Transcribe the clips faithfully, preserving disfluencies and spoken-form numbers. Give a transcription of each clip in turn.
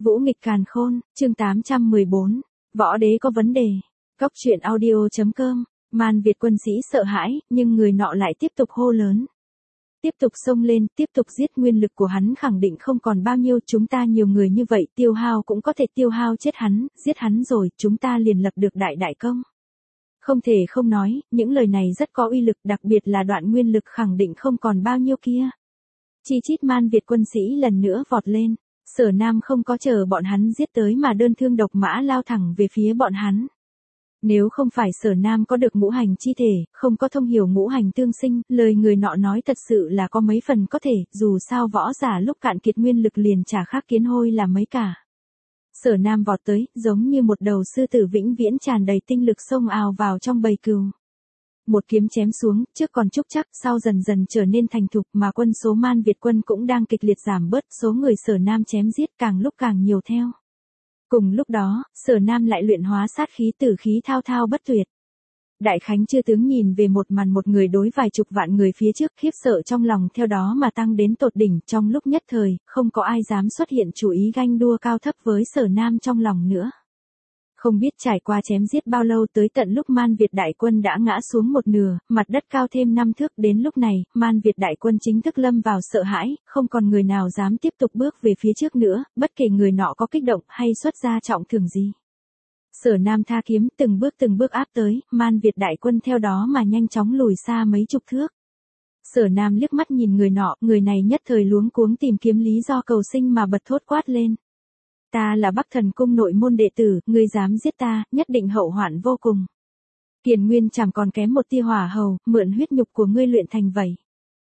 Vũ nghịch càn khôn, chương tám trăm mười bốn. Võ đế có vấn đề. Cốc truyện audio.com. Man Việt quân sĩ sợ hãi, nhưng người nọ lại tiếp tục hô lớn. Tiếp tục xông lên, tiếp tục giết, nguyên lực của hắn khẳng định không còn bao nhiêu, chúng ta nhiều người như vậy, tiêu hao cũng có thể tiêu hao chết hắn, giết hắn rồi, chúng ta liền lập được đại đại công. Không thể không nói, những lời này rất có uy lực, đặc biệt là đoạn nguyên lực khẳng định không còn bao nhiêu kia. Chi chít Man Việt quân sĩ lần nữa vọt lên. Sở Nam không có chờ bọn hắn giết tới mà đơn thương độc mã lao thẳng về phía bọn hắn. Nếu không phải Sở Nam có được ngũ hành chi thể, không có thông hiểu ngũ hành tương sinh, lời người nọ nói thật sự là có mấy phần có thể, dù sao võ giả lúc cạn kiệt nguyên lực liền chả khác kiến hôi là mấy cả. Sở Nam vọt tới, giống như một đầu sư tử vĩnh viễn tràn đầy tinh lực xông ào vào trong bầy cừu. Một kiếm chém xuống, trước còn trúc chắc, sau dần dần trở nên thành thục, mà quân số Man Việt quân cũng đang kịch liệt giảm bớt, số người Sở Nam chém giết càng lúc càng nhiều theo. Cùng lúc đó, Sở Nam lại luyện hóa sát khí tử khí thao thao bất tuyệt. Đại Khánh chư tướng nhìn về một màn một người đối vài chục vạn người phía trước, khiếp sợ trong lòng theo đó mà tăng đến tột đỉnh, trong lúc nhất thời, không có ai dám xuất hiện chủ ý ganh đua cao thấp với Sở Nam trong lòng nữa. Không biết trải qua chém giết bao lâu, tới tận lúc Man Việt đại quân đã ngã xuống một nửa, mặt đất cao thêm năm thước, đến lúc này, Man Việt đại quân chính thức lâm vào sợ hãi, không còn người nào dám tiếp tục bước về phía trước nữa, bất kể người nọ có kích động hay xuất ra trọng thương gì. Sở Nam tha kiếm, từng bước từng bước áp tới, Man Việt đại quân theo đó mà nhanh chóng lùi xa mấy chục thước. Sở Nam liếc mắt nhìn người nọ, người này nhất thời luống cuống tìm kiếm lý do cầu sinh mà bật thốt quát lên. Ta là Bắc Thần Cung nội môn đệ tử, ngươi dám giết ta, nhất định hậu hoạn vô cùng. Kiền Nguyên chẳng còn kém một tia hỏa hầu, mượn huyết nhục của ngươi luyện thành vậy.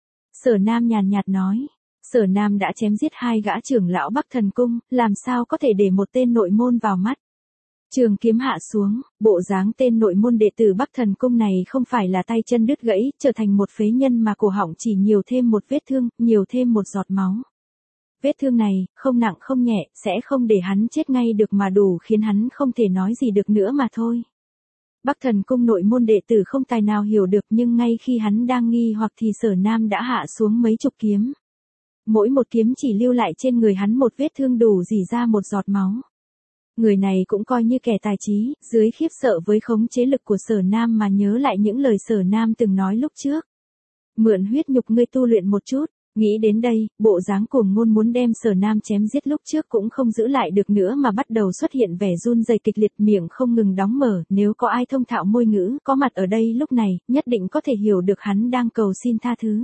Sở Nam nhàn nhạt nói. Sở Nam đã chém giết hai gã trưởng lão Bắc Thần Cung, làm sao có thể để một tên nội môn vào mắt. Trường kiếm hạ xuống, bộ dáng tên nội môn đệ tử Bắc Thần Cung này không phải là tay chân đứt gãy, trở thành một phế nhân mà cổ họng chỉ nhiều thêm một vết thương, nhiều thêm một giọt máu. Vết thương này, không nặng không nhẹ, sẽ không để hắn chết ngay được mà đủ khiến hắn không thể nói gì được nữa mà thôi. Bắc Thần Cung nội môn đệ tử không tài nào hiểu được, nhưng ngay khi hắn đang nghi hoặc thì Sở Nam đã hạ xuống mấy chục kiếm. Mỗi một kiếm chỉ lưu lại trên người hắn một vết thương đủ rỉ ra một giọt máu. Người này cũng coi như kẻ tài trí, dưới khiếp sợ với khống chế lực của Sở Nam mà nhớ lại những lời Sở Nam từng nói lúc trước. Mượn huyết nhục ngươi tu luyện một chút. Nghĩ đến đây, bộ dáng cuồng ngôn muốn đem Sở Nam chém giết lúc trước cũng không giữ lại được nữa mà bắt đầu xuất hiện vẻ run rẩy kịch liệt, miệng không ngừng đóng mở, nếu có ai thông thạo môi ngữ, có mặt ở đây lúc này, nhất định có thể hiểu được hắn đang cầu xin tha thứ.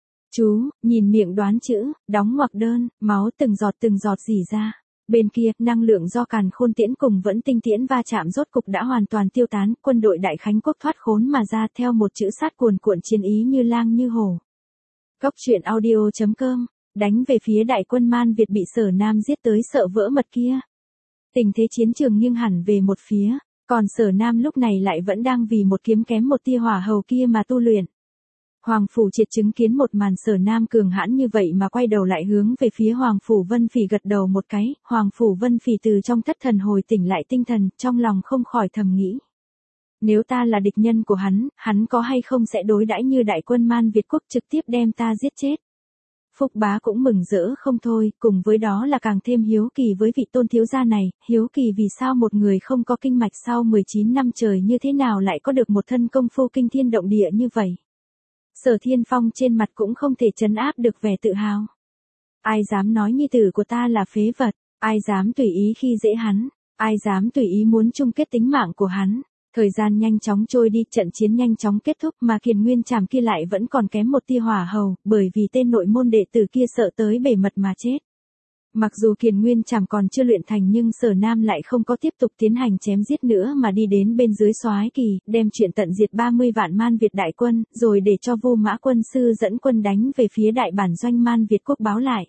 Chú, nhìn miệng đoán chữ, đóng ngoặc đơn, máu từng giọt từng giọt rỉ ra. Bên kia, năng lượng do càn khôn tiễn cùng vẫn tinh tiễn va chạm rốt cục đã hoàn toàn tiêu tán, quân đội Đại Khánh quốc thoát khốn mà ra theo một chữ sát cuồn cuộn chiến ý như lang như hổ. Cốc truyện audio.com, đánh về phía đại quân Man Việt bị Sở Nam giết tới sợ vỡ mật kia. Tình thế chiến trường nghiêng hẳn về một phía, còn Sở Nam lúc này lại vẫn đang vì một kiếm kém một tia hỏa hầu kia mà tu luyện. Hoàng Phủ Triệt chứng kiến một màn Sở Nam cường hãn như vậy mà quay đầu lại hướng về phía Hoàng Phủ Vân Phỉ gật đầu một cái, Hoàng Phủ Vân Phỉ từ trong thất thần hồi tỉnh lại tinh thần, trong lòng không khỏi thầm nghĩ. Nếu ta là địch nhân của hắn, hắn có hay không sẽ đối đãi như đại quân Man Việt quốc trực tiếp đem ta giết chết. Phúc Bá cũng mừng rỡ không thôi, cùng với đó là càng thêm hiếu kỳ với vị tôn thiếu gia này, hiếu kỳ vì sao một người không có kinh mạch sau mười chín năm trời như thế nào lại có được một thân công phu kinh thiên động địa như vậy. Sở Thiên Phong trên mặt cũng không thể trấn áp được vẻ tự hào. Ai dám nói nhi tử của ta là phế vật, ai dám tùy ý khi dễ hắn, ai dám tùy ý muốn chung kết tính mạng của hắn. Thời gian nhanh chóng trôi đi, trận chiến nhanh chóng kết thúc mà Kiền Nguyên Trảm kia lại vẫn còn kém một tia hỏa hầu, bởi vì tên nội môn đệ tử kia sợ tới bể mật mà chết. Mặc dù Kiền Nguyên Trảm còn chưa luyện thành nhưng Sở Nam lại không có tiếp tục tiến hành chém giết nữa mà đi đến bên dưới Soái Kỳ, đem chuyện tận diệt ba mươi vạn Man Việt đại quân, rồi để cho Vu Mã quân sư dẫn quân đánh về phía đại bản doanh Man Việt quốc báo lại.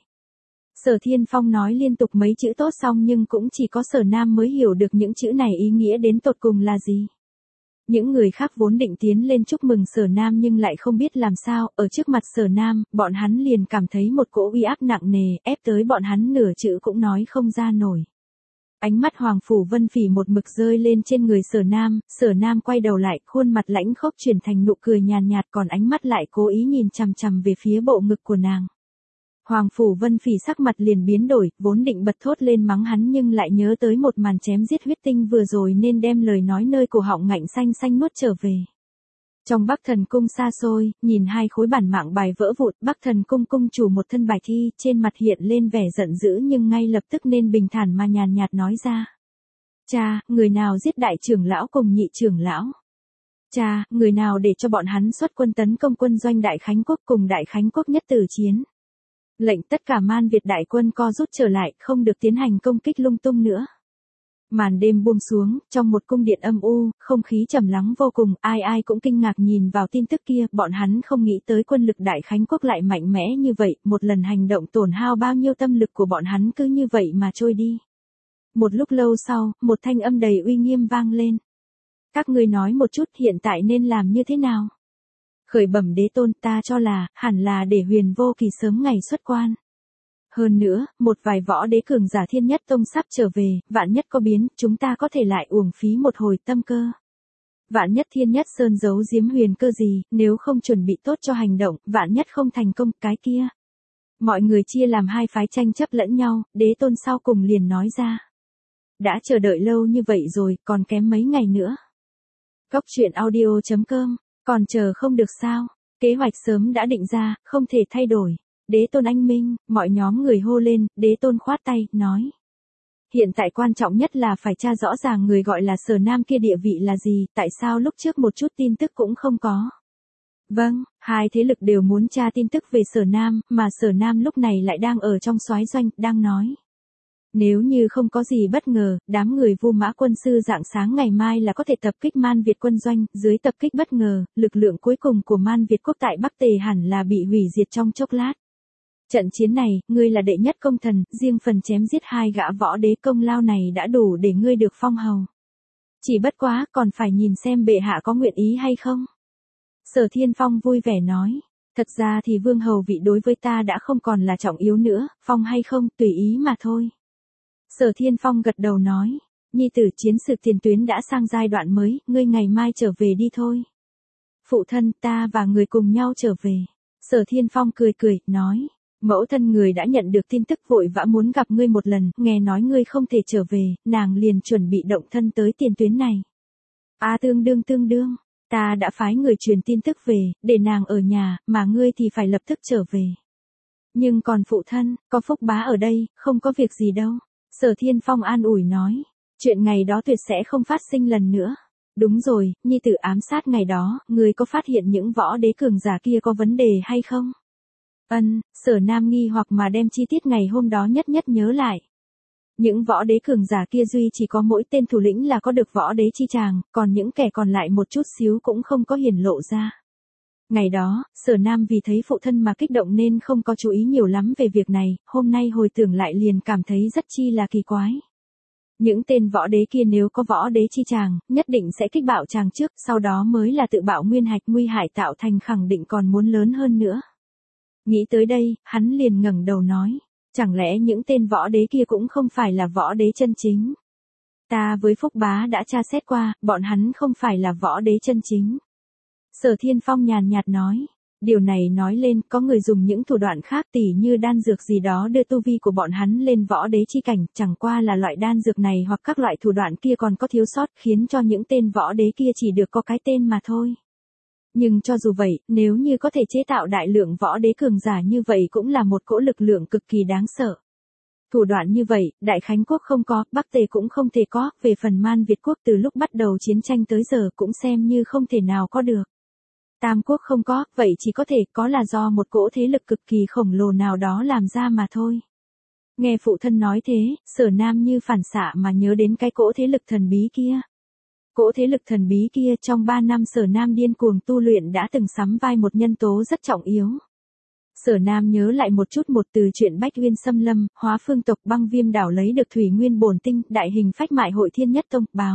Sở Thiên Phong nói liên tục mấy chữ tốt xong nhưng cũng chỉ có Sở Nam mới hiểu được những chữ này ý nghĩa đến tột cùng là gì. Những người khác vốn định tiến lên chúc mừng Sở Nam nhưng lại không biết làm sao, ở trước mặt Sở Nam, bọn hắn liền cảm thấy một cỗ uy áp nặng nề, ép tới bọn hắn nửa chữ cũng nói không ra nổi. Ánh mắt Hoàng Phủ Vân Phỉ một mực rơi lên trên người Sở Nam, Sở Nam quay đầu lại, khuôn mặt lãnh khốc chuyển thành nụ cười nhàn nhạt, còn ánh mắt lại cố ý nhìn chằm chằm về phía bộ ngực của nàng. Hoàng Phủ Vân Phỉ sắc mặt liền biến đổi, vốn định bật thốt lên mắng hắn nhưng lại nhớ tới một màn chém giết huyết tinh vừa rồi nên đem lời nói nơi cổ họng ngạnh xanh xanh nuốt trở về. Trong Bắc Thần Cung xa xôi, nhìn hai khối bản mạng bài vỡ vụn, Bắc Thần Cung cung chủ một thân bài thi, trên mặt hiện lên vẻ giận dữ nhưng ngay lập tức nên bình thản mà nhàn nhạt nói ra. Cha, người nào giết đại trưởng lão cùng nhị trưởng lão? Cha, người nào để cho bọn hắn xuất quân tấn công quân doanh Đại Khánh Quốc cùng Đại Khánh Quốc nhất tử chiến? Lệnh tất cả Man Việt đại quân co rút trở lại, không được tiến hành công kích lung tung nữa. Màn đêm buông xuống, trong một cung điện âm u, không khí trầm lắng vô cùng, ai ai cũng kinh ngạc nhìn vào tin tức kia, bọn hắn không nghĩ tới quân lực Đại Khánh Quốc lại mạnh mẽ như vậy, một lần hành động tổn hao bao nhiêu tâm lực của bọn hắn cứ như vậy mà trôi đi. Một lúc lâu sau, một thanh âm đầy uy nghiêm vang lên. Các ngươi nói một chút hiện tại nên làm như thế nào? Khởi bẩm đế tôn, ta cho là, hẳn là để Huyền Vô Kỳ sớm ngày xuất quan. Hơn nữa, một vài võ đế cường giả Thiên Nhất Tông sắp trở về, vạn nhất có biến, chúng ta có thể lại uổng phí một hồi tâm cơ. Vạn nhất Thiên Nhất Sơn giấu giếm huyền cơ gì, nếu không chuẩn bị tốt cho hành động, vạn nhất không thành công, cái kia. Mọi người chia làm hai phái tranh chấp lẫn nhau, đế tôn sau cùng liền nói ra. Đã chờ đợi lâu như vậy rồi, còn kém mấy ngày nữa. Cốc truyện audio chấm com, còn chờ không được sao, kế hoạch sớm đã định ra, không thể thay đổi. Đế tôn anh minh, mọi nhóm người hô lên, đế tôn khoát tay, nói. Hiện tại quan trọng nhất là phải tra rõ ràng người gọi là Sở Nam kia địa vị là gì, tại sao lúc trước một chút tin tức cũng không có. Vâng, hai thế lực đều muốn tra tin tức về Sở Nam, mà Sở Nam lúc này lại đang ở trong soái doanh, đang nói. Nếu như không có gì bất ngờ, đám người Vu Mã quân sư rạng sáng ngày mai là có thể tập kích Man Việt quân doanh, dưới tập kích bất ngờ, lực lượng cuối cùng của Man Việt quốc tại Bắc Tề hẳn là bị hủy diệt trong chốc lát. Trận chiến này, ngươi là đệ nhất công thần, riêng phần chém giết hai gã võ đế công lao này đã đủ để ngươi được phong hầu. Chỉ bất quá, còn phải nhìn xem bệ hạ có nguyện ý hay không. Sở Thiên Phong vui vẻ nói, thật ra thì vương hầu vị đối với ta đã không còn là trọng yếu nữa, phong hay không, tùy ý mà thôi. Sở Thiên Phong gật đầu nói, nhi tử chiến sự tiền tuyến đã sang giai đoạn mới, ngươi ngày mai trở về đi thôi. Phụ thân, ta và người cùng nhau trở về. Sở Thiên Phong cười cười, nói. Mẫu thân người đã nhận được tin tức vội vã muốn gặp ngươi một lần, nghe nói ngươi không thể trở về, nàng liền chuẩn bị động thân tới tiền tuyến này. À tương đương tương đương, ta đã phái người truyền tin tức về, để nàng ở nhà, mà ngươi thì phải lập tức trở về. Nhưng còn phụ thân, có Phúc Bá ở đây, không có việc gì đâu. Sở Thiên Phong an ủi nói, chuyện ngày đó tuyệt sẽ không phát sinh lần nữa. Đúng rồi, nhi tử ám sát ngày đó, ngươi có phát hiện những võ đế cường giả kia có vấn đề hay không? Ân, Sở Nam nghi hoặc mà đem chi tiết ngày hôm đó nhất nhất nhớ lại. Những võ đế cường giả kia duy chỉ có mỗi tên thủ lĩnh là có được võ đế chi tràng, còn những kẻ còn lại một chút xíu cũng không có hiển lộ ra. Ngày đó, Sở Nam vì thấy phụ thân mà kích động nên không có chú ý nhiều lắm về việc này, hôm nay hồi tưởng lại liền cảm thấy rất chi là kỳ quái. Những tên võ đế kia nếu có võ đế chi tràng, nhất định sẽ kích bạo tràng trước, sau đó mới là tự bạo nguyên hạch nguy hại tạo thành khẳng định còn muốn lớn hơn nữa. Nghĩ tới đây, hắn liền ngẩng đầu nói, chẳng lẽ những tên võ đế kia cũng không phải là võ đế chân chính? Ta với Phúc Bá đã tra xét qua, bọn hắn không phải là võ đế chân chính. Sở Thiên Phong nhàn nhạt nói, điều này nói lên có người dùng những thủ đoạn khác tỉ như đan dược gì đó đưa tu vi của bọn hắn lên võ đế chi cảnh, chẳng qua là loại đan dược này hoặc các loại thủ đoạn kia còn có thiếu sót khiến cho những tên võ đế kia chỉ được có cái tên mà thôi. Nhưng cho dù vậy, nếu như có thể chế tạo đại lượng võ đế cường giả như vậy cũng là một cỗ lực lượng cực kỳ đáng sợ. Thủ đoạn như vậy, Đại Khánh Quốc không có, Bắc Tề cũng không thể có, về phần Man Việt Quốc từ lúc bắt đầu chiến tranh tới giờ cũng xem như không thể nào có được. Tam Quốc không có, vậy chỉ có thể có là do một cỗ thế lực cực kỳ khổng lồ nào đó làm ra mà thôi. Nghe phụ thân nói thế, Sở Nam như phản xạ mà nhớ đến cái cỗ thế lực thần bí kia. Cỗ thế lực thần bí kia trong ba năm Sở Nam điên cuồng tu luyện đã từng sắm vai một nhân tố rất trọng yếu. Sở Nam nhớ lại một chút một từ chuyện Bách Uyên xâm lâm, hóa phương tộc băng viêm đảo lấy được thủy nguyên bổn tinh, đại hình phách mại hội Thiên Nhất Tông, báo.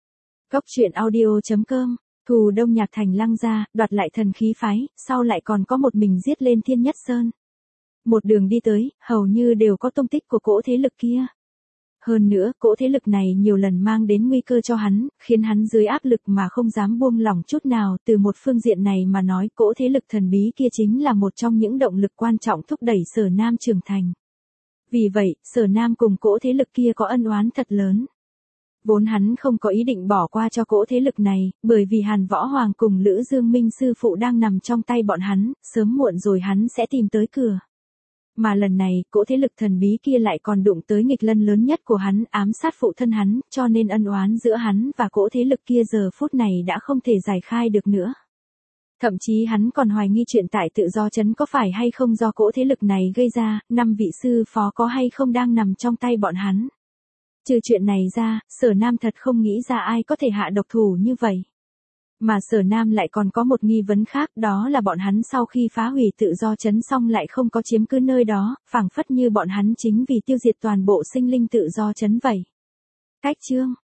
Cốc truyện audio chấm com, thù Đông Nhạc Thành Lăng gia, đoạt lại thần khí phái, sau lại còn có một mình giết lên Thiên Nhất Sơn. Một đường đi tới, hầu như đều có tung tích của cỗ thế lực kia. Hơn nữa, cỗ thế lực này nhiều lần mang đến nguy cơ cho hắn, khiến hắn dưới áp lực mà không dám buông lỏng chút nào. Từ một phương diện này mà nói, cỗ thế lực thần bí kia chính là một trong những động lực quan trọng thúc đẩy Sở Nam trưởng thành. Vì vậy, Sở Nam cùng cỗ thế lực kia có ân oán thật lớn. Vốn hắn không có ý định bỏ qua cho cỗ thế lực này, bởi vì Hàn Võ Hoàng cùng Lữ Dương Minh sư phụ đang nằm trong tay bọn hắn, sớm muộn rồi hắn sẽ tìm tới cửa. Mà lần này, cỗ thế lực thần bí kia lại còn đụng tới nghịch lân lớn nhất của hắn, ám sát phụ thân hắn, cho nên ân oán giữa hắn và cỗ thế lực kia giờ phút này đã không thể giải khai được nữa. Thậm chí hắn còn hoài nghi chuyện tại tự do trấn có phải hay không do cỗ thế lực này gây ra, năm vị sư phó có hay không đang nằm trong tay bọn hắn. Trừ chuyện này ra, Sở Nam thật không nghĩ ra ai có thể hạ độc thủ như vậy. Mà Sở Nam lại còn có một nghi vấn khác, đó là bọn hắn sau khi phá hủy tự do trấn xong lại không có chiếm cứ nơi đó, phảng phất như bọn hắn chính vì tiêu diệt toàn bộ sinh linh tự do trấn vậy. Cách chương